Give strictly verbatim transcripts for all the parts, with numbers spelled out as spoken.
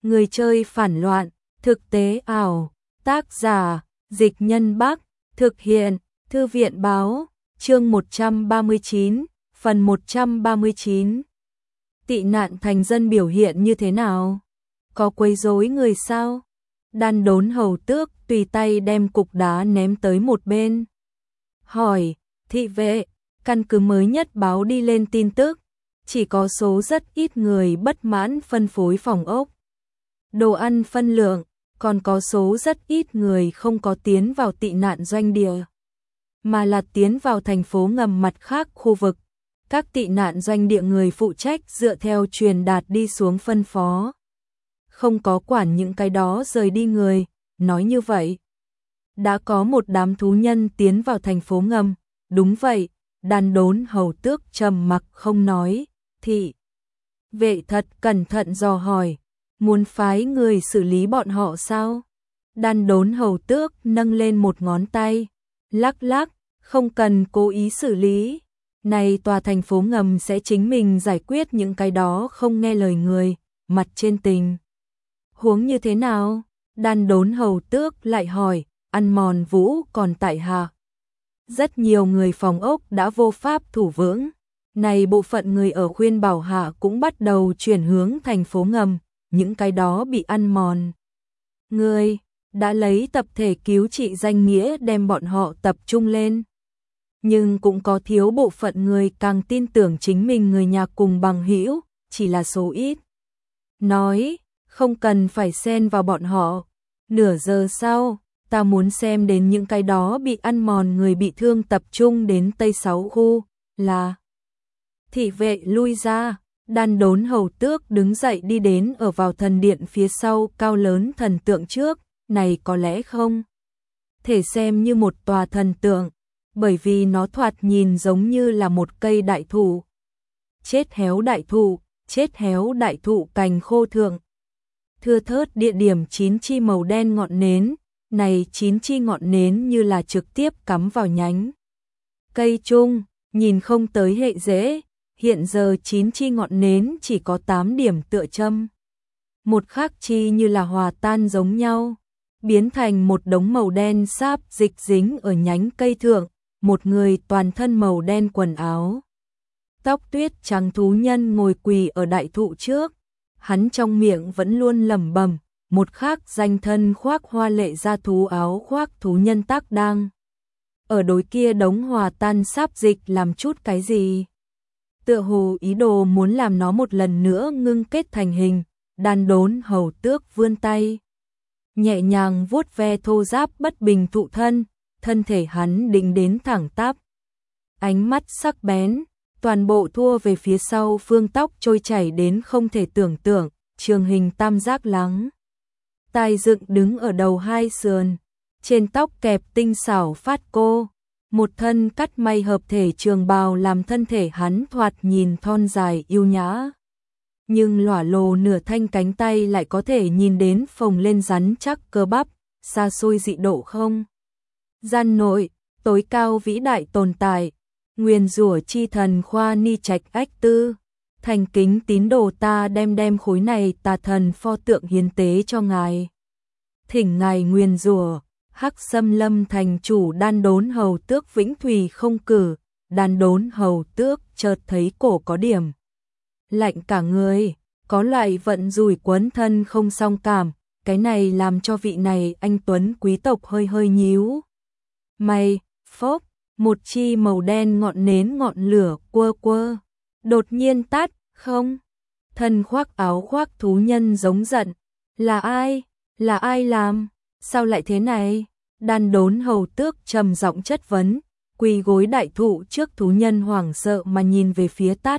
Người chơi phản loạn, thực tế ảo, tác giả, Dịch Nhân Bắc, thực hiện, Thư viện báo, chương một trăm ba mươi chín, phần một trăm ba mươi chín. Tị nạn thành dân biểu hiện như thế nào? Có quấy rối người sao? Đan Đốn Hầu Tước tùy tay đem cục đá ném tới một bên. Hỏi, thị vệ, căn cứ mới nhất báo đi lên tin tức, chỉ có số rất ít người bất mãn phân phối phòng ốc. Đồ ăn phân lượng, còn có số rất ít người không có tiến vào tị nạn doanh địa, mà là tiến vào thành phố ngầm mặt khác khu vực. Các tị nạn doanh địa người phụ trách dựa theo truyền đạt đi xuống phân phó. Không có quản những cái đó rời đi người, nói như vậy. Đã có một đám thú nhân tiến vào thành phố ngầm, đúng vậy, Đan Đốn Hầu Tước trầm mặc không nói, thị vệ thật cẩn thận dò hỏi, muốn phái người xử lý bọn họ sao? Đan Đốn Hầu Tước nâng lên một ngón tay, lắc lắc, không cần cố ý xử lý. Này tòa thành phố ngầm sẽ chính mình giải quyết những cái đó không nghe lời người, mặt trên tình. Huống như thế nào? Đan Đốn Hầu Tước lại hỏi, ăn mòn vũ còn tại hạ. Rất nhiều người phòng ốc đã vô pháp thủ vững. Này bộ phận người ở khuyên bảo hạ cũng bắt đầu chuyển hướng thành phố ngầm, những cái đó bị ăn mòn. Người đã lấy tập thể cứu trị danh nghĩa đem bọn họ tập trung lên. Nhưng cũng có thiếu bộ phận người càng tin tưởng chính mình người nhà cùng bằng hữu, chỉ là số ít. Nói, không cần phải xen vào bọn họ. Nửa giờ sau, ta muốn xem đến những cái đó bị ăn mòn người bị thương tập trung đến Tây Sáu khu, là. Thị vệ lui ra, Đan Đốn Hầu Tước đứng dậy đi đến ở vào thần điện phía sau cao lớn thần tượng trước, này có lẽ không thể xem như một tòa thần tượng, bởi vì nó thoạt nhìn giống như là một cây đại thụ. Chết héo đại thụ, chết héo đại thụ cành khô thượng. Thưa thớt địa điểm chín chi màu đen ngọn nến, này chín chi ngọn nến như là trực tiếp cắm vào nhánh cây chung, nhìn không tới hệ dễ. Hiện giờ chín chi ngọn nến chỉ có tám điểm tựa châm. Một khác chi như là hòa tan giống nhau, biến thành một đống màu đen sáp dịch dính ở nhánh cây thượng, một người toàn thân màu đen quần áo. Tóc tuyết trắng thú nhân ngồi quỳ ở đại thụ trước, hắn trong miệng vẫn luôn lẩm bẩm, một khác danh thân khoác hoa lệ da thú áo khoác thú nhân tác đang. Ở đối kia đống hòa tan sáp dịch làm chút cái gì? Tựa hồ ý đồ muốn làm nó một lần nữa ngưng kết thành hình. Đan Đốn Hầu Tước vươn tay, nhẹ nhàng vuốt ve thô ráp bất bình thụ thân, thân thể hắn định đến thẳng tắp. Ánh mắt sắc bén, toàn bộ thua về phía sau phương tóc trôi chảy đến không thể tưởng tượng, trường hình tam giác lắng. Tai dựng đứng ở đầu hai sườn, trên tóc kẹp tinh xảo phát cô. Một thân cắt may hợp thể trường bào làm thân thể hắn thoạt nhìn thon dài yêu nhã. Nhưng lỏa lồ nửa thanh cánh tay lại có thể nhìn đến phồng lên rắn chắc cơ bắp, xa xôi dị độ không. Gian nội, tối cao vĩ đại tồn tại, nguyền rủa chi thần khoa ni trạch ách tư. Thành kính tín đồ ta đem đem khối này tà thần pho tượng hiến tế cho ngài. Thỉnh ngài nguyền rủa. Hắc Xâm Lâm thành chủ Đan Đốn Hầu Tước vĩnh thùy không cử, Đan Đốn Hầu Tước chợt thấy cổ có điểm lạnh cả người, có loại vận rủi quấn thân không song cảm, cái này làm cho vị này anh tuấn quý tộc hơi hơi nhíu mày. Phốc, một chi màu đen ngọn nến ngọn lửa quơ quơ, đột nhiên tắt. Không, thân khoác áo khoác thú nhân giống giận, là ai, là ai làm? Sao lại thế này? Đan Đốn Hầu Tước trầm giọng chất vấn, quỳ gối đại thụ trước thú nhân hoảng sợ mà nhìn về phía tắt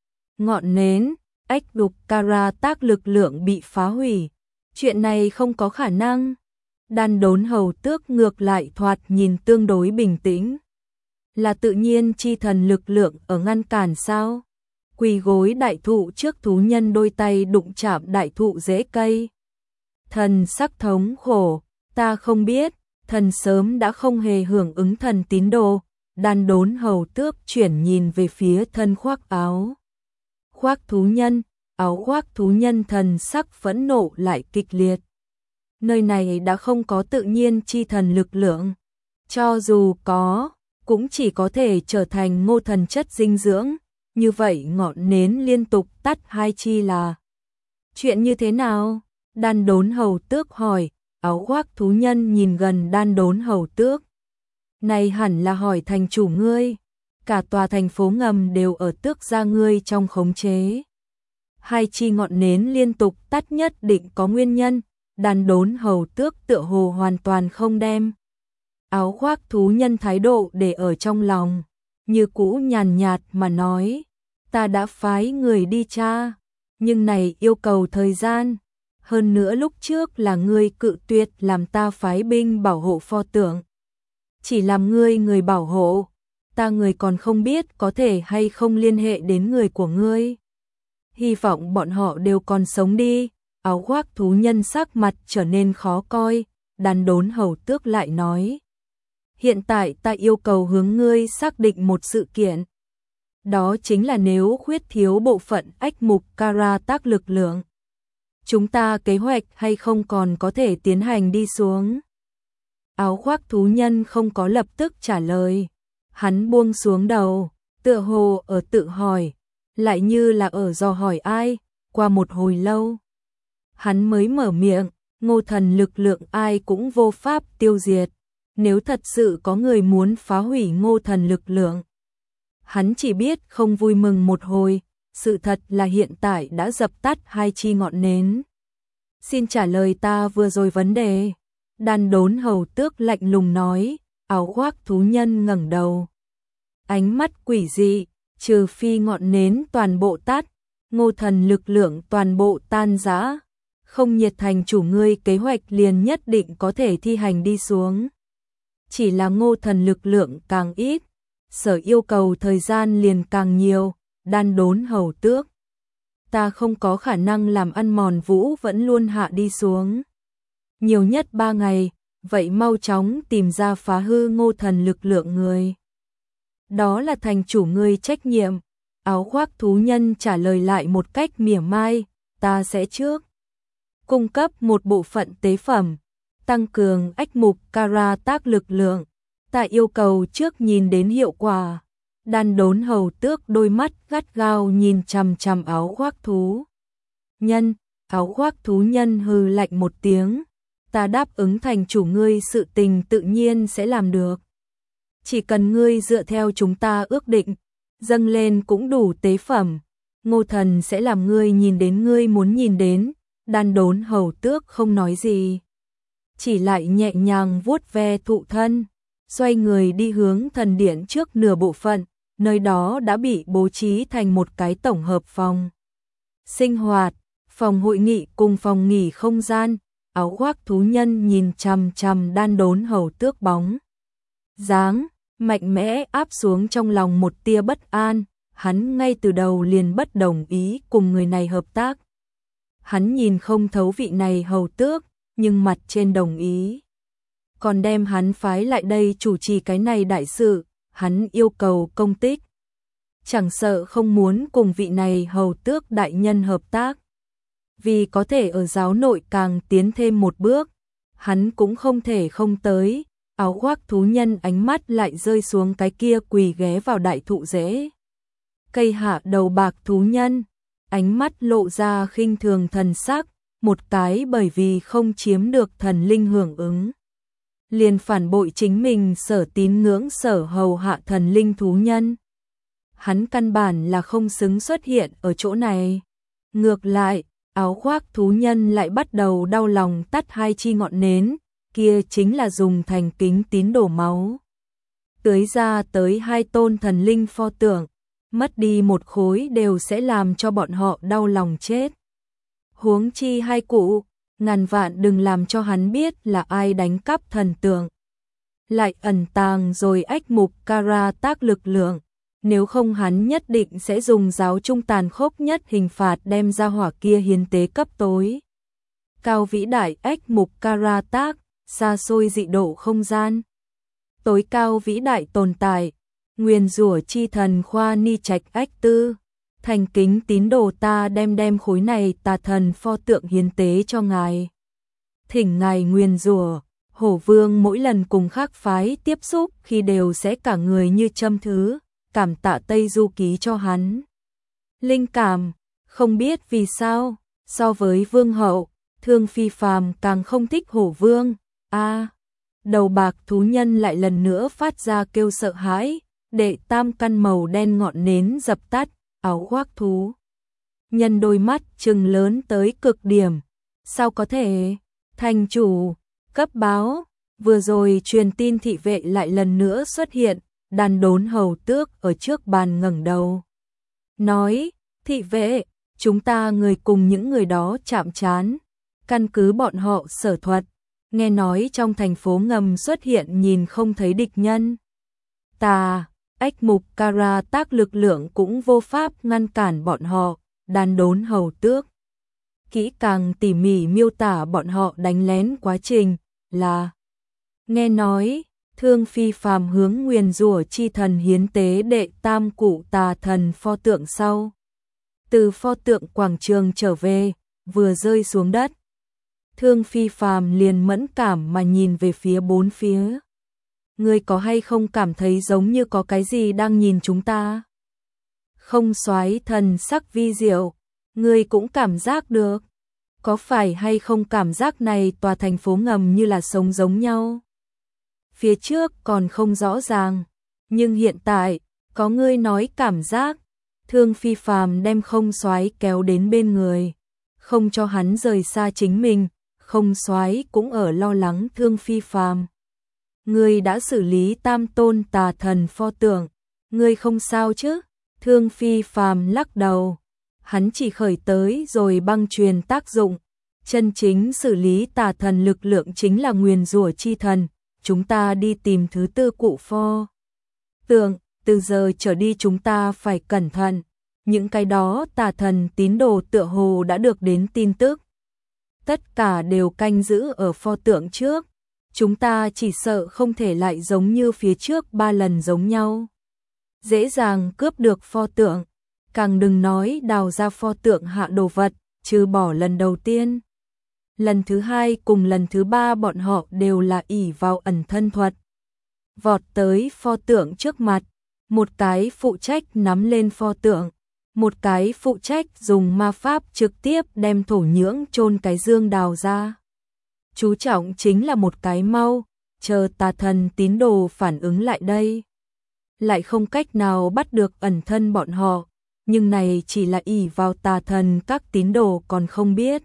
ngọn nến. Ách đục Kara tác lực lượng bị phá hủy. Chuyện này không có khả năng. Đan Đốn Hầu Tước ngược lại thoạt nhìn tương đối bình tĩnh. Là tự nhiên chi thần lực lượng ở ngăn cản sao? Quỳ gối đại thụ trước thú nhân đôi tay đụng chạm đại thụ rễ cây. Thần sắc thống khổ, ta không biết, thần sớm đã không hề hưởng ứng thần tín đồ. Đan Đốn Hầu Tước chuyển nhìn về phía thân khoác áo khoác thú nhân, áo khoác thú nhân thần sắc phẫn nộ lại kịch liệt. Nơi này đã không có tự nhiên chi thần lực lượng. Cho dù có, cũng chỉ có thể trở thành ngô thần chất dinh dưỡng. Như vậy ngọn nến liên tục tắt hai chi là. Chuyện như thế nào? Đan Đốn Hầu Tước hỏi, áo khoác thú nhân nhìn gần Đan Đốn Hầu Tước. Này hẳn là hỏi thành chủ ngươi. Cả tòa thành phố ngầm đều ở tước gia ngươi trong khống chế. Hai chi ngọn nến liên tục tắt nhất định có nguyên nhân. Đan Đốn Hầu Tước tựa hồ hoàn toàn không đem áo khoác thú nhân thái độ để ở trong lòng, như cũ nhàn nhạt mà nói, ta đã phái người đi tra, nhưng này yêu cầu thời gian, hơn nữa lúc trước là ngươi cự tuyệt làm ta phái binh bảo hộ pho tượng. Chỉ làm ngươi người bảo hộ, ta người còn không biết có thể hay không liên hệ đến người của ngươi. Hy vọng bọn họ đều còn sống đi. Áo khoác thú nhân sắc mặt trở nên khó coi, Đan Đốn Hầu Tước lại nói. Hiện tại ta yêu cầu hướng ngươi xác định một sự kiện. Đó chính là nếu khuyết thiếu bộ phận ách mục Kara tác lực lượng. Chúng ta kế hoạch hay không còn có thể tiến hành đi xuống. Áo khoác thú nhân không có lập tức trả lời. Hắn buông xuống đầu, tựa hồ ở tự hỏi, lại như là ở dò hỏi ai, qua một hồi lâu. Hắn mới mở miệng, ngô thần lực lượng ai cũng vô pháp tiêu diệt. Nếu thật sự có người muốn phá hủy ngô thần lực lượng, hắn chỉ biết không vui mừng một hồi, sự thật là hiện tại đã dập tắt hai chi ngọn nến. Xin trả lời ta vừa rồi vấn đề. Đan Đốn Hầu Tước lạnh lùng nói, áo khoác thú nhân ngẩng đầu. Ánh mắt quỷ dị, trừ phi ngọn nến toàn bộ tắt, ngô thần lực lượng toàn bộ tan rã. Không nhiệt thành chủ ngươi kế hoạch liền nhất định có thể thi hành đi xuống. Chỉ là ngô thần lực lượng càng ít, sở yêu cầu thời gian liền càng nhiều. Đan Đốn Hầu Tước, ta không có khả năng làm ăn mòn vũ vẫn luôn hạ đi xuống. Nhiều nhất ba ngày, vậy mau chóng tìm ra phá hư ngô thần lực lượng người. Đó là thành chủ ngươi trách nhiệm. Áo khoác thú nhân trả lời lại một cách mỉa mai, ta sẽ trước cung cấp một bộ phận tế phẩm, tăng cường ách mục Kara tác lực lượng. Ta yêu cầu trước nhìn đến hiệu quả. Đan Đốn Hầu Tước đôi mắt gắt gao nhìn chằm chằm áo khoác thú nhân. Áo khoác thú nhân hừ lạnh một tiếng. Ta đáp ứng thành chủ ngươi sự tình tự nhiên sẽ làm được. Chỉ cần ngươi dựa theo chúng ta ước định, dâng lên cũng đủ tế phẩm. Ngô thần sẽ làm ngươi nhìn đến ngươi muốn nhìn đến. Đan Đốn Hầu Tước không nói gì, chỉ lại nhẹ nhàng vuốt ve thụ thân, xoay người đi hướng thần điện trước nửa bộ phận, nơi đó đã bị bố trí thành một cái tổng hợp phòng sinh hoạt, phòng hội nghị cùng phòng nghỉ không gian. Áo khoác thú nhân nhìn chằm chằm Đan Đốn Hầu Tước bóng dáng, mạnh mẽ áp xuống trong lòng một tia bất an. Hắn ngay từ đầu liền bất đồng ý cùng người này hợp tác. Hắn nhìn không thấu vị này hầu tước, nhưng mặt trên đồng ý. Còn đem hắn phái lại đây chủ trì cái này đại sự, hắn yêu cầu công tích. Chẳng sợ không muốn cùng vị này hầu tước đại nhân hợp tác. Vì có thể ở giáo nội càng tiến thêm một bước, hắn cũng không thể không tới. Áo khoác thú nhân ánh mắt lại rơi xuống cái kia quỳ ghé vào đại thụ rễ cây hạ đầu bạc thú nhân, ánh mắt lộ ra khinh thường thần sắc, một cái bởi vì không chiếm được thần linh hưởng ứng, liền phản bội chính mình sở tín ngưỡng sở hầu hạ thần linh thú nhân. Hắn căn bản là không xứng xuất hiện ở chỗ này. Ngược lại, áo khoác thú nhân lại bắt đầu đau lòng tắt hai chi ngọn nến, kia chính là dùng thành kính tín đổ máu. Tưới ra tới hai tôn thần linh pho tượng, mất đi một khối đều sẽ làm cho bọn họ đau lòng chết. Huống chi hai cụ, ngàn vạn đừng làm cho hắn biết là ai đánh cắp thần tượng. Lại ẩn tàng rồi ách mục Kara tác lực lượng, nếu không hắn nhất định sẽ dùng giáo trung tàn khốc nhất hình phạt đem ra hỏa kia hiến tế cấp tối. Cao vĩ đại ách mục Kara tác, xa xôi dị độ không gian. Tối cao vĩ đại tồn tại, nguyền rủa chi thần khoa ni trạch ách tư, thành kính tín đồ ta đem đem khối này tà thần pho tượng hiến tế cho ngài. Thỉnh ngài nguyền rủa. Hổ Vương mỗi lần cùng khác phái tiếp xúc khi đều sẽ cả người như châm thứ, cảm tạ Tây Du Ký cho hắn linh cảm, không biết vì sao, so với Vương hậu, Thương Phi Phàm càng không thích Hổ Vương. A, à, đầu bạc thú nhân lại lần nữa phát ra kêu sợ hãi, đệ tam căn màu đen ngọn nến dập tắt, áo khoác thú nhân đôi mắt trừng lớn tới cực điểm. Sao có thể? Thành chủ, cấp báo, vừa rồi truyền tin thị vệ lại lần nữa xuất hiện, đàn đốn hầu tước ở trước bàn ngẩng đầu. Nói, thị vệ, chúng ta người cùng những người đó chạm trán, căn cứ bọn họ sở thuật, nghe nói trong thành phố ngầm xuất hiện nhìn không thấy địch nhân. Tà, ách mục Kara tác lực lượng cũng vô pháp ngăn cản bọn họ, đàn đốn hầu tước. Kỹ càng tỉ mỉ miêu tả bọn họ đánh lén quá trình, là nghe nói, Thương Phi Phàm hướng nguyền rủa chi thần hiến tế đệ tam cụ tà thần pho tượng sau. Từ pho tượng quảng trường trở về, vừa rơi xuống đất. Thương Phi Phàm liền mẫn cảm mà nhìn về phía bốn phía. Ngươi có hay không cảm thấy giống như có cái gì đang nhìn chúng ta? Không soái thần sắc vi diệu, ngươi cũng cảm giác được. Có phải hay không cảm giác này tòa thành phố ngầm như là sống giống nhau? Phía trước còn không rõ ràng, nhưng hiện tại, có ngươi nói cảm giác. Thương Phi Phàm đem không soái kéo đến bên người, không cho hắn rời xa chính mình, không soái cũng ở lo lắng Thương Phi Phàm. Ngươi đã xử lý tam tôn tà thần pho tượng, ngươi không sao chứ? Thương Phi Phàm lắc đầu, hắn chỉ khởi tới rồi băng truyền tác dụng, chân chính xử lý tà thần lực lượng chính là nguyền rủa chi thần, chúng ta đi tìm thứ tư cụ pho tượng, từ giờ trở đi chúng ta phải cẩn thận, những cái đó tà thần tín đồ tựa hồ đã được đến tin tức. Tất cả đều canh giữ ở pho tượng trước, chúng ta chỉ sợ không thể lại giống như phía trước ba lần giống nhau. Dễ dàng cướp được pho tượng, càng đừng nói đào ra pho tượng hạ đồ vật, trừ bỏ lần đầu tiên. Lần thứ hai cùng lần thứ ba bọn họ đều là ỷ vào ẩn thân thuật. Vọt tới pho tượng trước mặt, một cái phụ trách nắm lên pho tượng, một cái phụ trách dùng ma pháp trực tiếp đem thổ nhưỡng chôn cái dương đào ra. Chú trọng chính là một cái mau, chờ tà thần tín đồ phản ứng lại đây. Lại không cách nào bắt được ẩn thân bọn họ, nhưng này chỉ là ỷ vào tà thần các tín đồ còn không biết.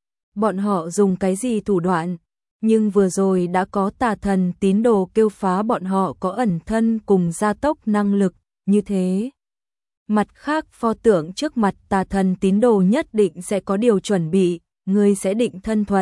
Bọn họ dùng cái gì thủ đoạn, nhưng vừa rồi đã có tà thần tín đồ kêu phá bọn họ có ẩn thân cùng gia tốc năng lực, như thế. Mặt khác pho tượng trước mặt tà thần tín đồ nhất định sẽ có điều chuẩn bị, người sẽ định thân thuật.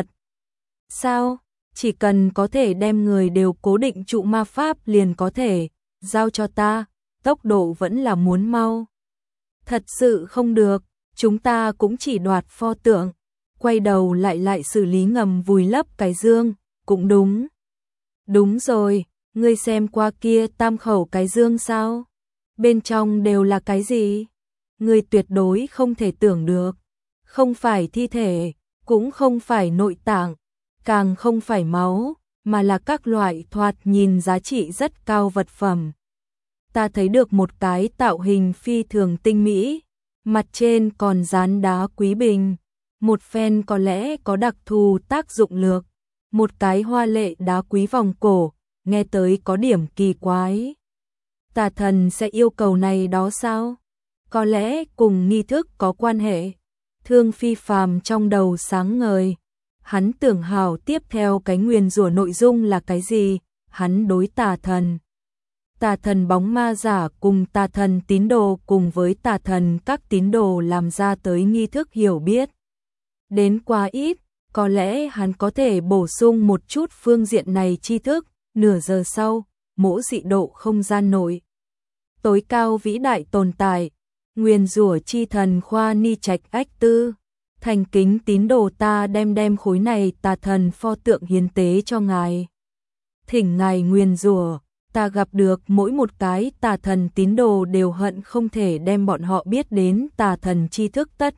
Sao? Chỉ cần có thể đem người đều cố định trụ ma pháp liền có thể, giao cho ta, tốc độ vẫn là muốn mau. Thật sự không được, chúng ta cũng chỉ đoạt pho tượng, quay đầu lại lại xử lý ngầm vùi lấp cái dương, cũng đúng. Đúng rồi, ngươi xem qua kia tam khẩu cái dương sao? Bên trong đều là cái gì? Ngươi tuyệt đối không thể tưởng được, không phải thi thể, cũng không phải nội tạng, càng không phải máu, mà là các loại thoạt nhìn giá trị rất cao vật phẩm. Ta thấy được một cái tạo hình phi thường tinh mỹ, mặt trên còn dán đá quý bình, một phen có lẽ có đặc thù tác dụng lược, một cái hoa lệ đá quý vòng cổ, nghe tới có điểm kỳ quái. Tà thần sẽ yêu cầu này đó sao? Có lẽ cùng nghi thức có quan hệ. Thương Phi Phàm trong đầu sáng ngời, hắn tưởng hào tiếp theo cái nguyền rủa nội dung là cái gì, hắn đối tà thần. Tà thần bóng ma giả cùng tà thần tín đồ cùng với tà thần các tín đồ làm ra tới nghi thức hiểu biết. Đến quá ít, có lẽ hắn có thể bổ sung một chút phương diện này tri thức, nửa giờ sau, mỗ dị độ không gian nội. Tối cao vĩ đại tồn tại, nguyền rủa chi thần khoa ni trạch ách tư, thành kính tín đồ ta đem đem khối này tà thần pho tượng hiến tế cho ngài. Thỉnh ngài nguyền rủa, ta gặp được mỗi một cái tà thần tín đồ đều hận không thể đem bọn họ biết đến tà thần tri thức tất.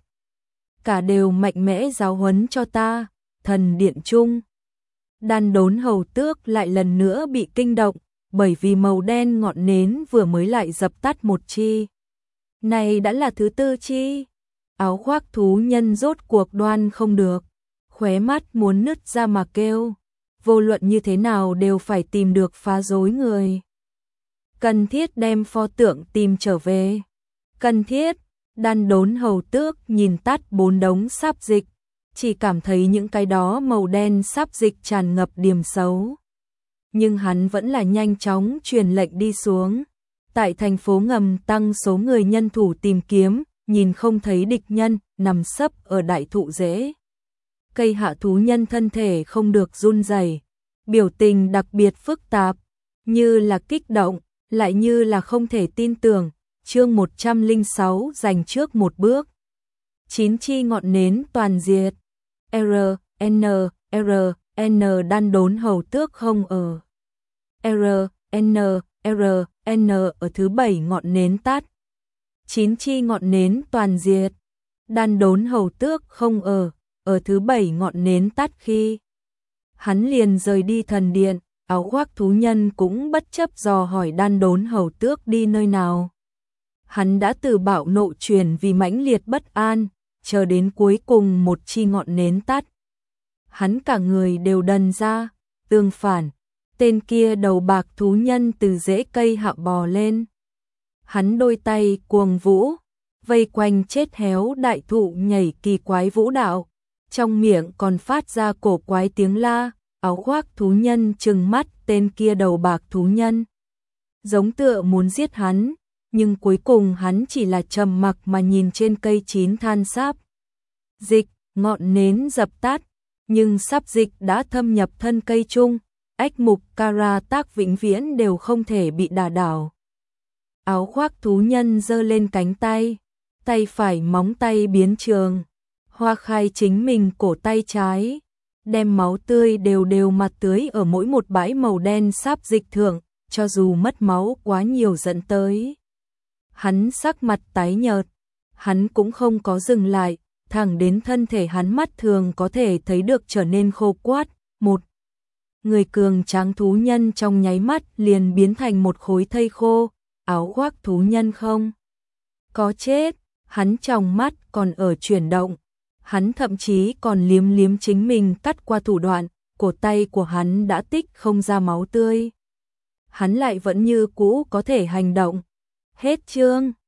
Cả đều mạnh mẽ giáo huấn cho ta, thần điện trung. Đan Đốn Hầu Tước lại lần nữa bị kinh động, bởi vì màu đen ngọn nến vừa mới lại dập tắt một chi. Này đã là thứ tư chi. Áo khoác thú nhân rốt cuộc đoan không được, khóe mắt muốn nứt ra mà kêu. Vô luận như thế nào đều phải tìm được phá rối người. Cần thiết đem pho tượng tìm trở về. Cần thiết. Đan Đốn Hầu Tước nhìn tắt bốn đống sáp dịch, chỉ cảm thấy những cái đó màu đen sáp dịch tràn ngập điểm xấu. Nhưng hắn vẫn là nhanh chóng truyền lệnh đi xuống. Tại thành phố ngầm tăng số người nhân thủ tìm kiếm, nhìn không thấy địch nhân, nằm sấp ở đại thụ rễ. Cây hạ thú nhân thân thể không được run rẩy, biểu tình đặc biệt phức tạp, như là kích động, lại như là không thể tin tưởng. Chương một trăm lẻ sáu dành trước một bước. Chín chi ngọn nến toàn diệt. R, N, R, N Đan Đốn Hầu Tước không ở. R, N, R, N ở thứ bảy ngọn nến tắt. Chín chi ngọn nến toàn diệt. Đan Đốn Hầu Tước không ở, ở thứ bảy ngọn nến tắt khi. Hắn liền rời đi thần điện, áo khoác thú nhân cũng bất chấp dò hỏi Đan Đốn Hầu Tước đi nơi nào. Hắn đã từ bạo nộ chuyển vì mãnh liệt bất an, chờ đến cuối cùng một chi ngọn nến tắt. Hắn cả người đều đần ra, tương phản, tên kia đầu bạc thú nhân từ rễ cây hạ bò lên. Hắn đôi tay cuồng vũ, vây quanh chết héo đại thụ nhảy kỳ quái vũ đạo, trong miệng còn phát ra cổ quái tiếng la. Áo khoác thú nhân trừng mắt tên kia đầu bạc thú nhân, giống tựa muốn giết hắn, nhưng cuối cùng hắn chỉ là trầm mặc mà nhìn trên cây chín than sáp dịch. Ngọn nến dập tắt, nhưng sáp dịch đã thâm nhập thân cây chung, ách mục Kara tác vĩnh viễn đều không thể bị đả đảo. Áo khoác thú nhân giơ lên cánh tay, tay phải móng tay biến trường, hoa khai chính mình cổ tay trái, đem máu tươi đều đều mặt tưới ở mỗi một bãi màu đen sáp dịch thượng, cho dù mất máu quá nhiều dẫn tới. Hắn sắc mặt tái nhợt, hắn cũng không có dừng lại, thẳng đến thân thể hắn mắt thường có thể thấy được trở nên khô quát. Một người cường tráng thú nhân trong nháy mắt liền biến thành một khối thây khô. Áo khoác thú nhân không có chết, hắn trong mắt còn ở chuyển động. Hắn thậm chí còn liếm liếm chính mình cắt qua thủ đoạn, cổ tay của hắn đã tích không ra máu tươi. Hắn lại vẫn như cũ có thể hành động. Hết chương.